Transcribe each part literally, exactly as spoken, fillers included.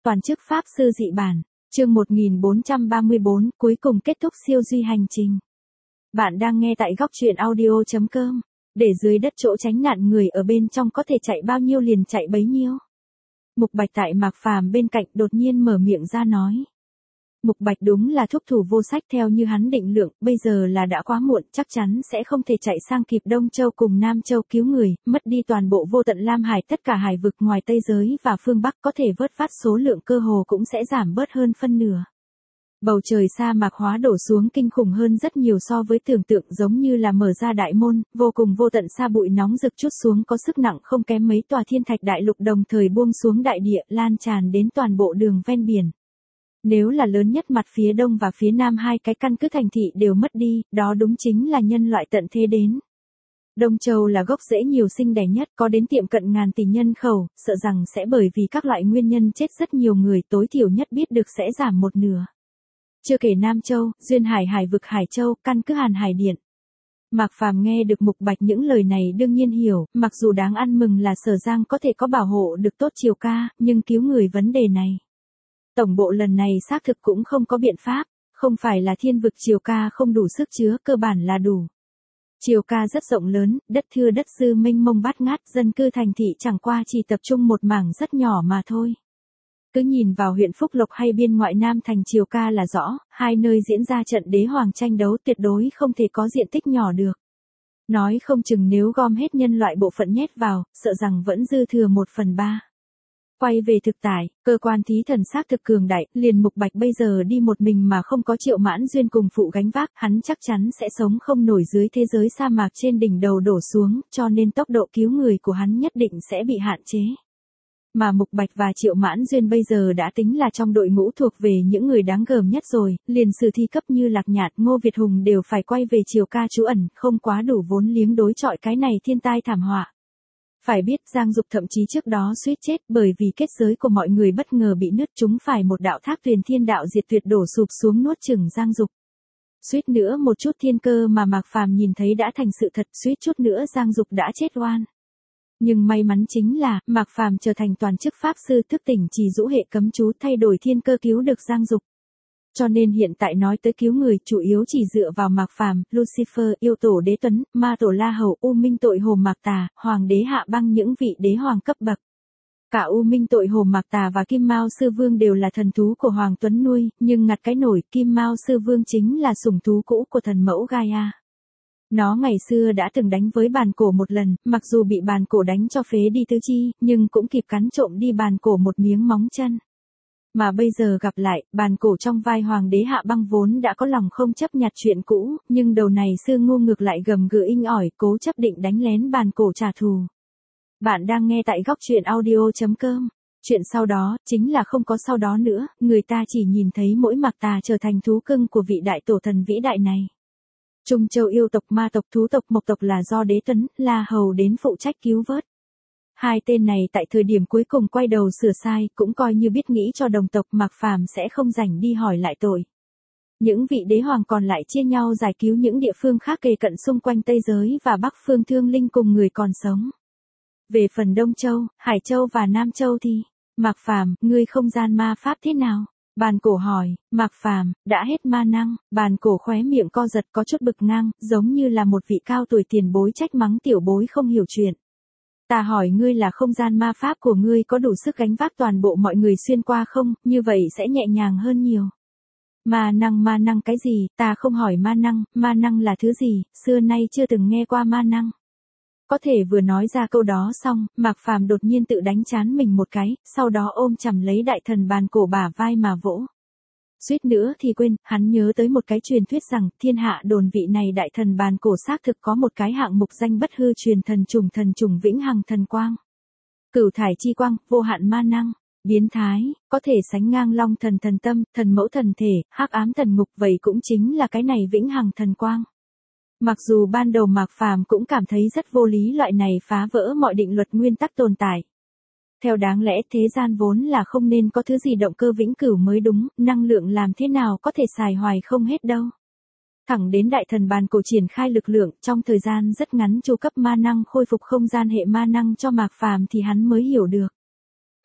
Toàn chức Pháp Sư dị bản, chương một nghìn bốn trăm ba mươi tư, cuối cùng kết thúc siêu duy hành trình. Bạn đang nghe tại góc truyện audio chấm com, để dưới đất chỗ tránh nạn người ở bên trong có thể chạy bao nhiêu liền chạy bấy nhiêu. Mục Bạch tại Mạc Phàm bên cạnh đột nhiên mở miệng ra nói. Mục Bạch đúng là thúc thủ vô sách theo như hắn định lượng, bây giờ là đã quá muộn, chắc chắn sẽ không thể chạy sang kịp Đông Châu cùng Nam Châu cứu người, mất đi toàn bộ vô tận Lam Hải, tất cả hải vực ngoài Tây giới và phương Bắc có thể vớt vát số lượng cơ hồ cũng sẽ giảm bớt hơn phân nửa. Bầu trời sa mạc hóa đổ xuống kinh khủng hơn rất nhiều so với tưởng tượng, giống như là mở ra đại môn, vô cùng vô tận sa bụi nóng rực trút xuống có sức nặng không kém mấy tòa thiên thạch đại lục đồng thời buông xuống đại địa, lan tràn đến toàn bộ đường ven biển. Nếu là lớn nhất mặt phía đông và phía nam hai cái căn cứ thành thị đều mất đi, đó đúng chính là nhân loại tận thế đến. Đông Châu là gốc rễ nhiều sinh đẻ nhất, có đến tiệm cận ngàn tỷ nhân khẩu, sợ rằng sẽ bởi vì các loại nguyên nhân chết rất nhiều người, tối thiểu nhất biết được sẽ giảm một nửa. Chưa kể Nam Châu, Duyên Hải hải vực Hải Châu, căn cứ Hàn Hải Điện. Mạc Phàm nghe được Mục Bạch những lời này đương nhiên hiểu, mặc dù đáng ăn mừng là Sở Giang có thể có bảo hộ được tốt Triều Ca, nhưng cứu người vấn đề này. Tổng bộ lần này xác thực cũng không có biện pháp, không phải là thiên vực Triều Ca không đủ sức chứa, cơ bản là đủ. Triều Ca rất rộng lớn, đất thưa đất dư mênh mông bát ngát, dân cư thành thị chẳng qua chỉ tập trung một mảng rất nhỏ mà thôi. Cứ nhìn vào huyện Phúc Lộc hay biên ngoại Nam thành Triều Ca là rõ, hai nơi diễn ra trận đế hoàng tranh đấu tuyệt đối không thể có diện tích nhỏ được. Nói không chừng nếu gom hết nhân loại bộ phận nhét vào, sợ rằng vẫn dư thừa một phần ba. Quay về thực tại, cơ quan thí thần xác thực cường đại, liền Mục Bạch bây giờ đi một mình mà không có Triệu Mãn Duyên cùng phụ gánh vác, hắn chắc chắn sẽ sống không nổi dưới thế giới sa mạc trên đỉnh đầu đổ xuống, cho nên tốc độ cứu người của hắn nhất định sẽ bị hạn chế. Mà Mục Bạch và Triệu Mãn Duyên bây giờ đã tính là trong đội ngũ thuộc về những người đáng gờm nhất rồi, liền sử thi cấp như Lạc Nhạn, Ngô Việt Hùng đều phải quay về Triều Ca trú ẩn, không quá đủ vốn liếng đối chọi cái này thiên tai thảm họa. Phải biết Giang Dục thậm chí trước đó suýt chết bởi vì kết giới của mọi người bất ngờ bị nứt, chúng phải một đạo thác tuyền thiên đạo diệt tuyệt đổ sụp xuống nuốt chửng Giang Dục. Suýt nữa một chút thiên cơ mà Mạc Phàm nhìn thấy đã thành sự thật, suýt chút nữa Giang Dục đã chết oan. Nhưng may mắn chính là, Mạc Phàm trở thành toàn chức Pháp Sư thức tỉnh trì dũ hệ cấm chú thay đổi thiên cơ cứu được Giang Dục. Cho nên hiện tại nói tới cứu người chủ yếu chỉ dựa vào Mạc Phàm, Lucifer, yêu tổ Đế Tuấn, ma tổ La Hầu, U Minh tội Hồ Mạc Tà, Hoàng đế Hạ Băng những vị đế hoàng cấp bậc. Cả U Minh tội Hồ Mạc Tà và Kim Mao Sư Vương đều là thần thú của Hoàng Tuấn nuôi, nhưng ngặt cái nổi Kim Mao Sư Vương chính là sủng thú cũ của thần mẫu Gaia. Nó ngày xưa đã từng đánh với bàn cổ một lần, mặc dù bị bàn cổ đánh cho phế đi tứ chi, nhưng cũng kịp cắn trộm đi bàn cổ một miếng móng chân. Mà bây giờ gặp lại, bàn cổ trong vai Hoàng đế Hạ Băng vốn đã có lòng không chấp nhặt chuyện cũ, nhưng đầu này sư ngu ngược lại gầm gừ inh ỏi, cố chấp định đánh lén bàn cổ trả thù. Bạn đang nghe tại góc truyện audio chấm com. Chuyện sau đó, chính là không có sau đó nữa, người ta chỉ nhìn thấy mỗi Mạc Tà trở thành thú cưng của vị đại tổ thần vĩ đại này. Trung Châu yêu tộc, ma tộc, thú tộc, mộc tộc là do Đế Tuấn, La Hầu đến phụ trách cứu vớt. Hai tên này tại thời điểm cuối cùng quay đầu sửa sai, cũng coi như biết nghĩ cho đồng tộc, Mạc Phàm sẽ không rảnh đi hỏi lại tội. Những vị đế hoàng còn lại chia nhau giải cứu những địa phương khác kề cận xung quanh Tây giới và Bắc phương thương linh cùng người còn sống. Về phần Đông Châu, Hải Châu và Nam Châu thì, Mạc Phàm, ngươi không gian ma pháp thế nào? Bàn cổ hỏi, Mạc Phàm, đã hết ma năng, bàn cổ khóe miệng co giật có chút bực ngang, giống như là một vị cao tuổi tiền bối trách mắng tiểu bối không hiểu chuyện. Ta hỏi ngươi là không gian ma pháp của ngươi có đủ sức gánh vác toàn bộ mọi người xuyên qua không, như vậy sẽ nhẹ nhàng hơn nhiều. Ma năng ma năng cái gì, ta không hỏi ma năng, ma năng là thứ gì, xưa nay chưa từng nghe qua ma năng. Có thể vừa nói ra câu đó xong, Mạc Phàm đột nhiên tự đánh trán mình một cái, sau đó ôm chầm lấy đại thần bàn cổ bả vai mà vỗ. Suýt nữa thì quên, hắn nhớ tới một cái truyền thuyết rằng, thiên hạ đồn vị này đại thần bàn cổ xác thực có một cái hạng mục danh bất hư truyền thần trùng thần trùng vĩnh hằng thần quang. Cửu thải chi quang, vô hạn ma năng, biến thái, có thể sánh ngang long thần thần tâm, thần mẫu thần thể, hắc ám thần ngục, vậy cũng chính là cái này vĩnh hằng thần quang. Mặc dù ban đầu Mạc Phàm cũng cảm thấy rất vô lý loại này phá vỡ mọi định luật nguyên tắc tồn tại. Theo đáng lẽ thế gian vốn là không nên có thứ gì động cơ vĩnh cửu mới đúng, năng lượng làm thế nào có thể xài hoài không hết đâu. Thẳng đến đại thần bàn cổ triển khai lực lượng, trong thời gian rất ngắn chu cấp ma năng khôi phục không gian hệ ma năng cho Mạc Phàm thì hắn mới hiểu được.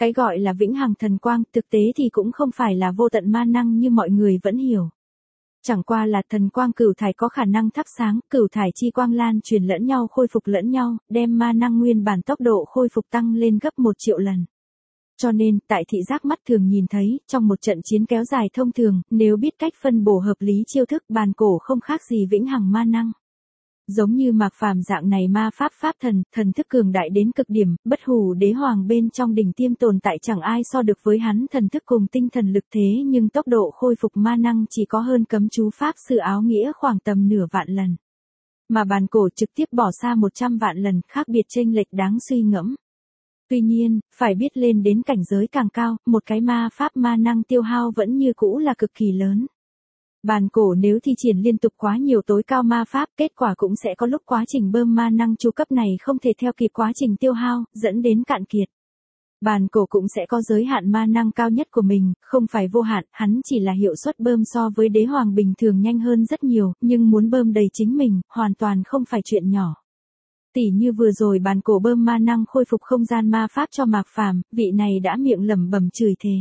Cái gọi là vĩnh hằng thần quang thực tế thì cũng không phải là vô tận ma năng như mọi người vẫn hiểu. Chẳng qua là thần quang cửu thải có khả năng thắp sáng, cửu thải chi quang lan truyền lẫn nhau khôi phục lẫn nhau, đem ma năng nguyên bản tốc độ khôi phục tăng lên gấp một triệu lần. Cho nên, tại thị giác mắt thường nhìn thấy, trong một trận chiến kéo dài thông thường, nếu biết cách phân bổ hợp lý chiêu thức bàn cổ không khác gì vĩnh hằng ma năng. Giống như Mạc Phàm dạng này ma pháp pháp thần, thần thức cường đại đến cực điểm, bất hủ đế hoàng bên trong đỉnh tiêm tồn tại chẳng ai so được với hắn thần thức cùng tinh thần lực thế nhưng tốc độ khôi phục ma năng chỉ có hơn cấm chú pháp sư áo nghĩa khoảng tầm nửa vạn lần. Mà bàn cổ trực tiếp bỏ xa một trăm vạn lần, khác biệt chênh lệch đáng suy ngẫm. Tuy nhiên, phải biết lên đến cảnh giới càng cao, một cái ma pháp ma năng tiêu hao vẫn như cũ là cực kỳ lớn. Bàn cổ nếu thi triển liên tục quá nhiều tối cao ma pháp, kết quả cũng sẽ có lúc quá trình bơm ma năng chu cấp này không thể theo kịp quá trình tiêu hao, dẫn đến cạn kiệt. Bàn cổ cũng sẽ có giới hạn ma năng cao nhất của mình, không phải vô hạn, hắn chỉ là hiệu suất bơm so với đế hoàng bình thường nhanh hơn rất nhiều, nhưng muốn bơm đầy chính mình, hoàn toàn không phải chuyện nhỏ. Tỷ như vừa rồi bàn cổ bơm ma năng khôi phục không gian ma pháp cho Mạc Phàm, vị này đã miệng lẩm bẩm chửi thề.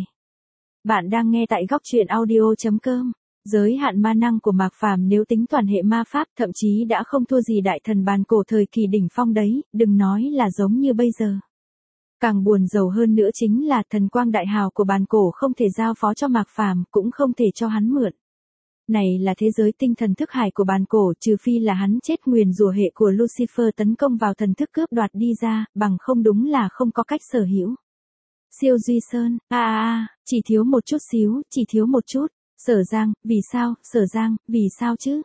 Bạn đang nghe tại góc truyện audio chấm com. Giới hạn ma năng của Mạc Phàm nếu tính toàn hệ ma pháp thậm chí đã không thua gì đại thần bàn cổ thời kỳ đỉnh phong đấy, đừng nói là giống như bây giờ. Càng buồn rầu hơn nữa chính là thần quang đại hào của bàn cổ không thể giao phó cho Mạc Phàm, cũng không thể cho hắn mượn. Này là thế giới tinh thần thức hải của bàn cổ, trừ phi là hắn chết nguyền rủa hệ của Lucifer tấn công vào thần thức cướp đoạt đi ra, bằng không đúng là không có cách sở hữu. Siêu Duy Sơn, a a a, chỉ thiếu một chút xíu, chỉ thiếu một chút. Sở Giang, vì sao, Sở Giang, vì sao chứ?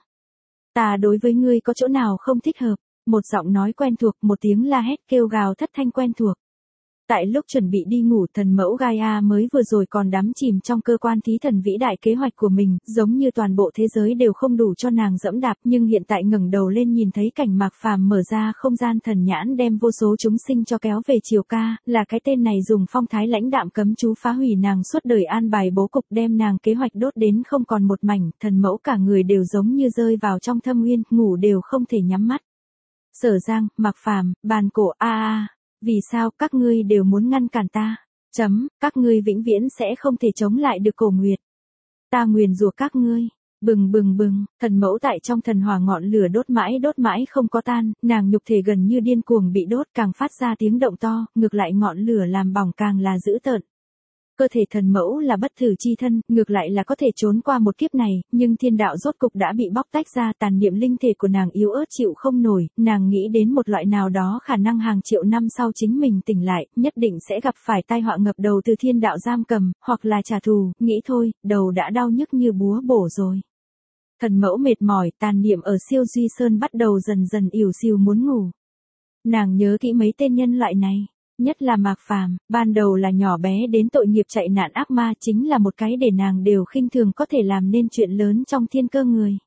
Ta đối với ngươi có chỗ nào không thích hợp? Một giọng nói quen thuộc, một tiếng la hét kêu gào thất thanh quen thuộc. Tại lúc chuẩn bị đi ngủ, thần mẫu Gaia mới vừa rồi còn đắm chìm trong cơ quan thí thần vĩ đại kế hoạch của mình, giống như toàn bộ thế giới đều không đủ cho nàng dẫm đạp, nhưng hiện tại ngẩng đầu lên nhìn thấy cảnh Mạc Phàm mở ra không gian thần nhãn đem vô số chúng sinh cho kéo về triều ca, là cái tên này dùng phong thái lãnh đạm cấm chú phá hủy nàng suốt đời an bài bố cục đem nàng kế hoạch đốt đến không còn một mảnh, thần mẫu cả người đều giống như rơi vào trong thâm uyên, ngủ đều không thể nhắm mắt. Sở Giang, Mạc Phàm, bàn cổ a a. Vì sao các ngươi đều muốn ngăn cản ta? Chấm, các ngươi vĩnh viễn sẽ không thể chống lại được cổ nguyệt. Ta nguyền rủa các ngươi. Bừng bừng bừng, thần mẫu tại trong thần hỏa ngọn lửa đốt mãi đốt mãi không có tan, nàng nhục thể gần như điên cuồng bị đốt càng phát ra tiếng động to, ngược lại ngọn lửa làm bỏng càng là dữ tợn. Cơ thể thần mẫu là bất tử chi thân, ngược lại là có thể trốn qua một kiếp này, nhưng thiên đạo rốt cục đã bị bóc tách ra, tàn niệm linh thể của nàng yếu ớt chịu không nổi, nàng nghĩ đến một loại nào đó khả năng hàng triệu năm sau chính mình tỉnh lại, nhất định sẽ gặp phải tai họa ngập đầu từ thiên đạo giam cầm, hoặc là trả thù, nghĩ thôi, đầu đã đau nhức như búa bổ rồi. Thần mẫu mệt mỏi, tàn niệm ở siêu duy sơn bắt đầu dần dần ỉu xìu muốn ngủ. Nàng nhớ kỹ mấy tên nhân loại này. Nhất là Mạc Phàm, ban đầu là nhỏ bé đến tội nghiệp chạy nạn ác ma chính là một cái để nàng đều khinh thường có thể làm nên chuyện lớn trong thiên cơ người.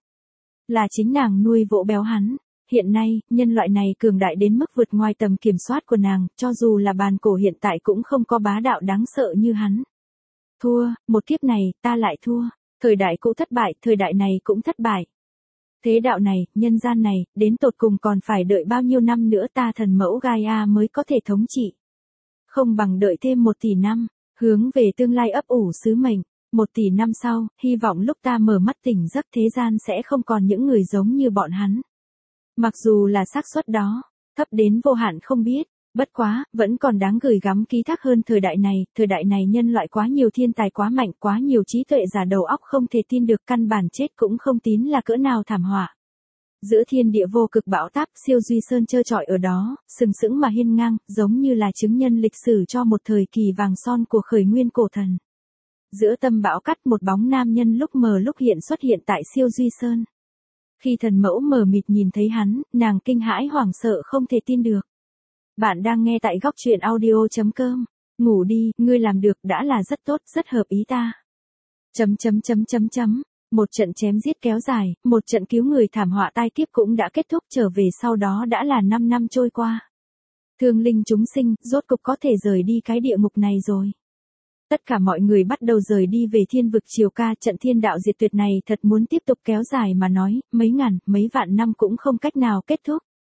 Là chính nàng nuôi vỗ béo hắn. Hiện nay, nhân loại này cường đại đến mức vượt ngoài tầm kiểm soát của nàng, cho dù là bàn cổ hiện tại cũng không có bá đạo đáng sợ như hắn. Thua, một kiếp này, ta lại thua. Thời đại cũ thất bại, thời đại này cũng thất bại. Thế đạo này, nhân gian này, đến tột cùng còn phải đợi bao nhiêu năm nữa ta thần mẫu Gaia mới có thể thống trị. Không bằng đợi thêm một tỷ năm, hướng về tương lai ấp ủ sứ mệnh. Một tỷ năm sau, hy vọng lúc ta mở mắt tỉnh giấc thế gian sẽ không còn những người giống như bọn hắn. Mặc dù là xác suất đó, thấp đến vô hạn không biết, bất quá, vẫn còn đáng gửi gắm ký thác hơn thời đại này, thời đại này nhân loại quá nhiều thiên tài quá mạnh, quá nhiều trí tuệ giả đầu óc không thể tin được căn bản chết cũng không tín là cỡ nào thảm họa. Giữa thiên địa vô cực bão táp, siêu duy sơn trơ trọi ở đó, sừng sững mà hiên ngang, giống như là chứng nhân lịch sử cho một thời kỳ vàng son của khởi nguyên cổ thần. Giữa tâm bão cắt một bóng nam nhân lúc mờ lúc hiện xuất hiện tại siêu duy sơn. Khi thần mẫu mờ mịt nhìn thấy hắn, nàng kinh hãi hoảng sợ không thể tin được. Bạn đang nghe tại góc truyện audio chấm com. Ngủ đi, ngươi làm được đã là rất tốt, rất hợp ý ta. Chấm chấm chấm chấm chấm. Một trận chém giết kéo dài, một trận cứu người thảm họa tai kiếp cũng đã kết thúc, trở về sau đó đã là năm năm trôi qua. Thương linh chúng sinh, rốt cục có thể rời đi cái địa ngục này rồi. Tất cả mọi người bắt đầu rời đi về thiên vực triều ca, trận thiên đạo diệt tuyệt này thật muốn tiếp tục kéo dài mà nói, mấy ngàn, mấy vạn năm cũng không cách nào kết thúc.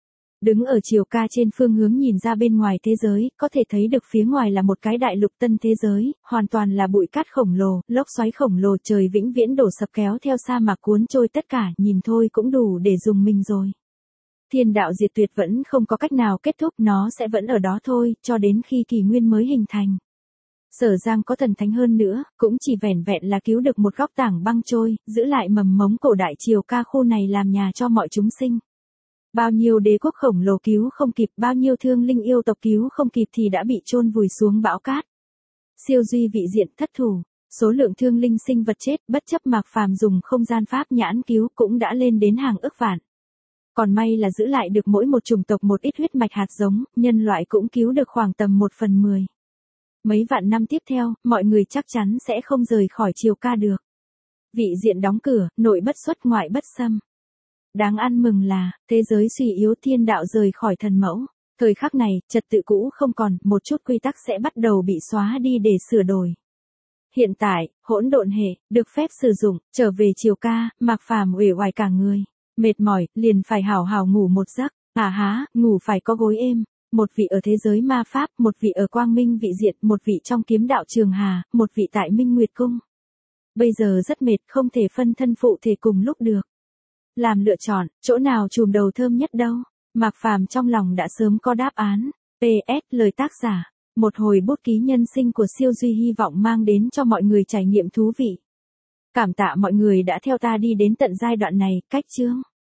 Đứng ở chiều ca trên phương hướng nhìn ra bên ngoài thế giới, có thể thấy được phía ngoài là một cái đại lục tân thế giới, hoàn toàn là bụi cát khổng lồ, lốc xoáy khổng lồ, trời vĩnh viễn đổ sập kéo theo sa mạc cuốn trôi tất cả, nhìn thôi cũng đủ để dùng mình rồi. Thiên đạo diệt tuyệt vẫn không có cách nào kết thúc, nó sẽ vẫn ở đó thôi, cho đến khi kỷ nguyên mới hình thành. Sở Giang có thần thánh hơn nữa, cũng chỉ vẻn vẹn là cứu được một góc tảng băng trôi, giữ lại mầm mống cổ đại triều ca khu này làm nhà cho mọi chúng sinh. Bao nhiêu đế quốc khổng lồ cứu không kịp, bao nhiêu thương linh yêu tộc cứu không kịp thì đã bị chôn vùi xuống bão cát. Siêu duy vị diện thất thủ, số lượng thương linh sinh vật chết bất chấp Mạc Phàm dùng không gian pháp nhãn cứu cũng đã lên đến hàng ức vạn. Còn may là giữ lại được mỗi một chủng tộc một ít huyết mạch hạt giống, nhân loại cũng cứu được khoảng tầm một phần mười. Mấy vạn năm tiếp theo, mọi người chắc chắn sẽ không rời khỏi triều ca được. Vị diện đóng cửa, nội bất xuất ngoại bất xâm. Đáng ăn mừng là, thế giới suy yếu, thiên đạo rời khỏi thần mẫu. Thời khắc này, trật tự cũ không còn, một chút quy tắc sẽ bắt đầu bị xóa đi để sửa đổi. Hiện tại, hỗn độn hệ, được phép sử dụng, trở về triều ca, Mạc Phàm uể oải cả người. Mệt mỏi, liền phải hào hào ngủ một giấc. À há, ngủ phải có gối êm. Một vị ở thế giới ma pháp, một vị ở quang minh vị diện, một vị trong kiếm đạo trường hà, một vị tại Minh Nguyệt Cung. Bây giờ rất mệt, không thể phân thân phụ thể cùng lúc được. Làm lựa chọn, chỗ nào chùm đầu thơm nhất đâu? Mạc Phàm trong lòng đã sớm có đáp án. pê ét lời tác giả. Một hồi bút ký nhân sinh của siêu duy hy vọng mang đến cho mọi người trải nghiệm thú vị. Cảm tạ mọi người đã theo ta đi đến tận giai đoạn này, cách chương.